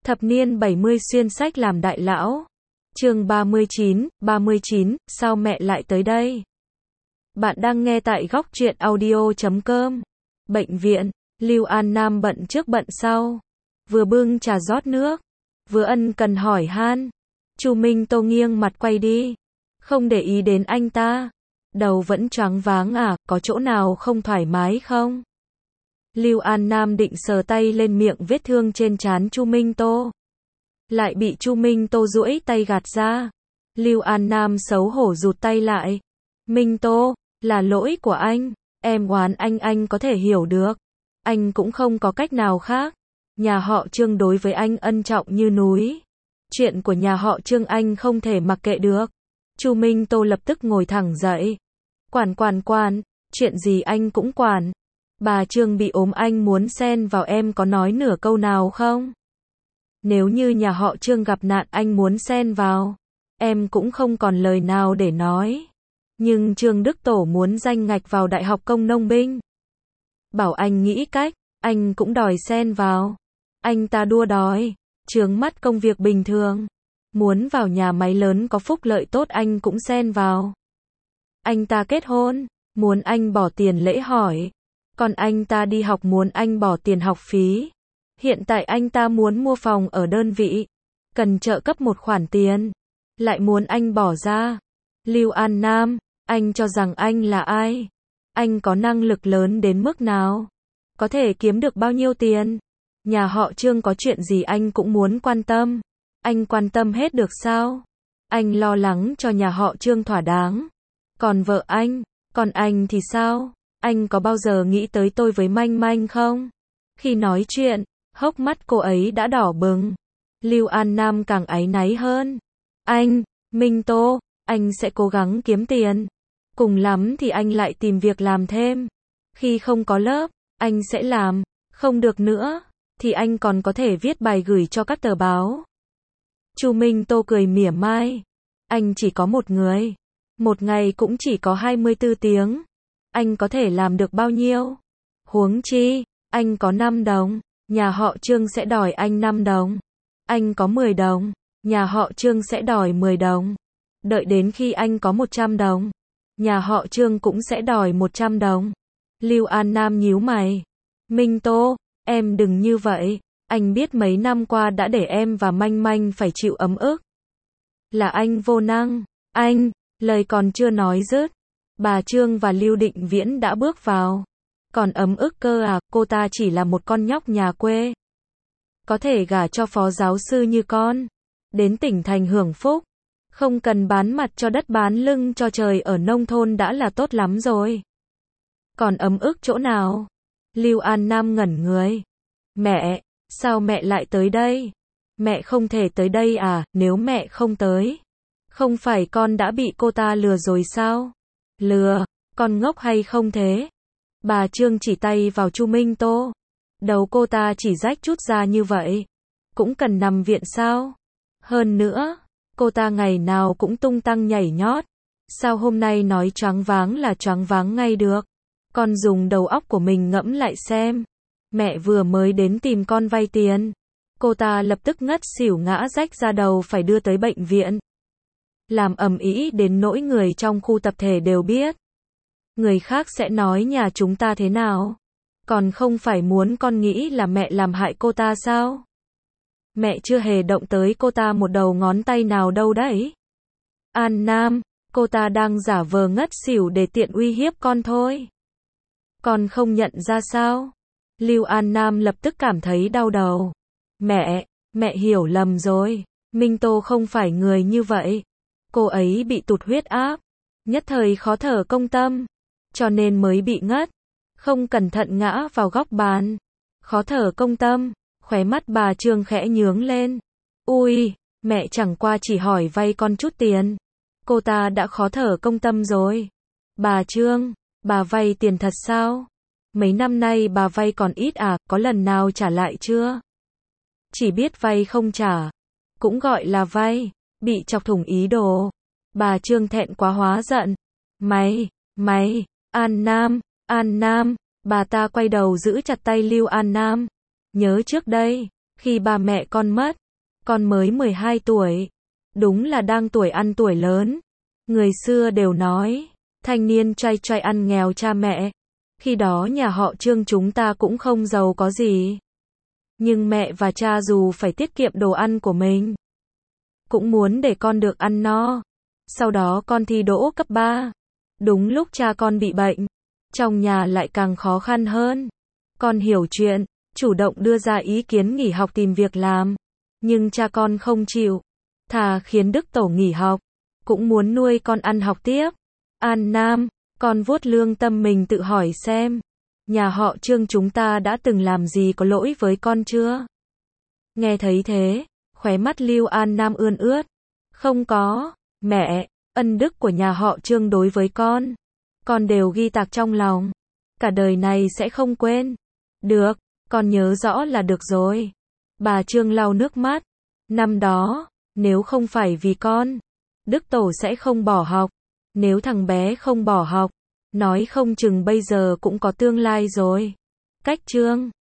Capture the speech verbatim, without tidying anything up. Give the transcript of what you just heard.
Thập niên bảy mươi xuyên sách làm đại lão. Chương ba mươi chín, ba mươi chín, sao mẹ lại tới đây? Bạn đang nghe tại góc truyện audio chấm com. Bệnh viện, Lưu An Nam bận trước bận sau, vừa bưng trà rót nước, vừa ân cần hỏi han. Chu Minh Tô nghiêng mặt quay đi, không để ý đến anh ta. Đầu vẫn choáng váng à, có chỗ nào không thoải mái không? Lưu An Nam định sờ tay lên miệng vết thương trên trán Chu Minh Tô, lại bị Chu Minh Tô duỗi tay gạt ra. Lưu An Nam xấu hổ rụt tay lại. Minh Tô, là lỗi của anh, em oán anh anh có thể hiểu được. Anh cũng không có cách nào khác. Nhà họ Trương đối với anh ân trọng như núi. Chuyện của nhà họ Trương anh không thể mặc kệ được. Chu Minh Tô lập tức ngồi thẳng dậy. Quản quản quản, chuyện gì anh cũng quản. Bà Trương bị ốm anh muốn xen vào, em có nói nửa câu nào không? Nếu như nhà họ Trương gặp nạn anh muốn xen vào, em cũng không còn lời nào để nói. Nhưng Trương Đức Tổ muốn danh ngạch vào Đại học Công Nông Binh. Bảo anh nghĩ cách, anh cũng đòi xen vào. Anh ta đua đòi, chướng mắt công việc bình thường. Muốn vào nhà máy lớn có phúc lợi tốt anh cũng xen vào. Anh ta kết hôn, muốn anh bỏ tiền lễ hỏi. Còn anh ta đi học muốn anh bỏ tiền học phí. Hiện tại anh ta muốn mua phòng ở đơn vị, cần trợ cấp một khoản tiền, lại muốn anh bỏ ra. Lưu An Nam, anh cho rằng anh là ai? Anh có năng lực lớn đến mức nào? Có thể kiếm được bao nhiêu tiền? Nhà họ Trương có chuyện gì anh cũng muốn quan tâm. Anh quan tâm hết được sao? Anh lo lắng cho nhà họ Trương thỏa đáng. Còn vợ anh, còn anh thì sao? Anh có bao giờ nghĩ tới tôi với Manh Manh không? Khi nói chuyện, hốc mắt cô ấy đã đỏ bừng. Lưu An Nam càng áy náy hơn. Anh, Minh Tô, anh sẽ cố gắng kiếm tiền. Cùng lắm thì anh lại tìm việc làm thêm. Khi không có lớp, anh sẽ làm. Không được nữa, thì anh còn có thể viết bài gửi cho các tờ báo. Chu Minh Tô cười mỉa mai. Anh chỉ có một người. Một ngày cũng chỉ có hai mươi tư tiếng. Anh có thể làm được bao nhiêu? Huống chi, anh có năm đồng. Nhà họ Trương sẽ đòi anh năm đồng. Anh có mười đồng. Nhà họ Trương sẽ đòi mười đồng. Đợi đến khi anh có một trăm đồng. Nhà họ Trương cũng sẽ đòi một trăm đồng. Lưu An Nam nhíu mày. Minh Tô, em đừng như vậy. Anh biết mấy năm qua đã để em và Manh Manh phải chịu ấm ức. Là anh vô năng. Anh, lời còn chưa nói dứt. Bà Trương và Lưu Định Viễn đã bước vào. Còn ấm ức cơ à, cô ta chỉ là một con nhóc nhà quê. Có thể gả cho phó giáo sư như con. Đến tỉnh thành hưởng phúc. Không cần bán mặt cho đất bán lưng cho trời ở nông thôn đã là tốt lắm rồi. Còn ấm ức chỗ nào? Lưu An Nam ngẩn người. Mẹ, sao mẹ lại tới đây? Mẹ không thể tới đây à, nếu mẹ không tới. Không phải con đã bị cô ta lừa rồi sao? Lừa, con ngốc hay không thế? Bà Trương chỉ tay vào Chu Minh Tô. Đầu cô ta chỉ rách chút ra như vậy. Cũng cần nằm viện sao? Hơn nữa, cô ta ngày nào cũng tung tăng nhảy nhót. Sao hôm nay nói choáng váng là choáng váng ngay được? Con dùng đầu óc của mình ngẫm lại xem. Mẹ vừa mới đến tìm con vay tiền. Cô ta lập tức ngất xỉu ngã rách ra đầu phải đưa tới bệnh viện. Làm ầm ĩ đến nỗi người trong khu tập thể đều biết. Người khác sẽ nói nhà chúng ta thế nào? Còn không phải muốn con nghĩ là mẹ làm hại cô ta sao? Mẹ chưa hề động tới cô ta một đầu ngón tay nào đâu đấy. An Nam, cô ta đang giả vờ ngất xỉu để tiện uy hiếp con thôi. Con không nhận ra sao? Lưu An Nam lập tức cảm thấy đau đầu. Mẹ, mẹ hiểu lầm rồi. Minh Tô không phải người như vậy. Cô ấy bị tụt huyết áp. Nhất thời khó thở công tâm. Cho nên mới bị ngất. Không cẩn thận ngã vào góc bàn. Khó thở công tâm. Khóe mắt bà Trương khẽ nhướng lên. Ui, mẹ chẳng qua chỉ hỏi vay con chút tiền. Cô ta đã khó thở công tâm rồi. Bà Trương, bà vay tiền thật sao? Mấy năm nay bà vay còn ít à, có lần nào trả lại chưa? Chỉ biết vay không trả. Cũng gọi là vay. Bị chọc thủng ý đồ. Bà Trương thẹn quá hóa giận. Mày, mày, An Nam, An Nam. Bà ta quay đầu giữ chặt tay Lưu An Nam. Nhớ trước đây, Khi ba mẹ con mất, con mới mười hai tuổi. Đúng là đang tuổi ăn tuổi lớn. Người xưa đều nói, thanh niên trai trai ăn nghèo cha mẹ. Khi đó nhà họ Trương chúng ta cũng không giàu có gì. Nhưng mẹ và cha dù phải tiết kiệm đồ ăn của mình, cũng muốn để con được ăn no. Sau đó con thi đỗ cấp ba. Đúng lúc cha con bị bệnh, trong nhà lại càng khó khăn hơn. Con hiểu chuyện, chủ động đưa ra ý kiến nghỉ học tìm việc làm. Nhưng cha con không chịu, thà khiến Đức Tổ nghỉ học, cũng muốn nuôi con ăn học tiếp. An Nam, con vuốt lương tâm mình tự hỏi xem, nhà họ Trương chúng ta đã từng làm gì có lỗi với con chưa? Nghe thấy thế, khóe mắt Lưu An Nam ươn ướt. Không có, mẹ, ân đức của nhà họ Trương đối với con, con đều ghi tạc trong lòng. Cả đời này sẽ không quên. Được, con nhớ rõ là được rồi. Bà Trương lau nước mắt. Năm đó, nếu không phải vì con, Đức Tổ sẽ không bỏ học. Nếu thằng bé không bỏ học, nói không chừng bây giờ cũng có tương lai rồi. Cách Trương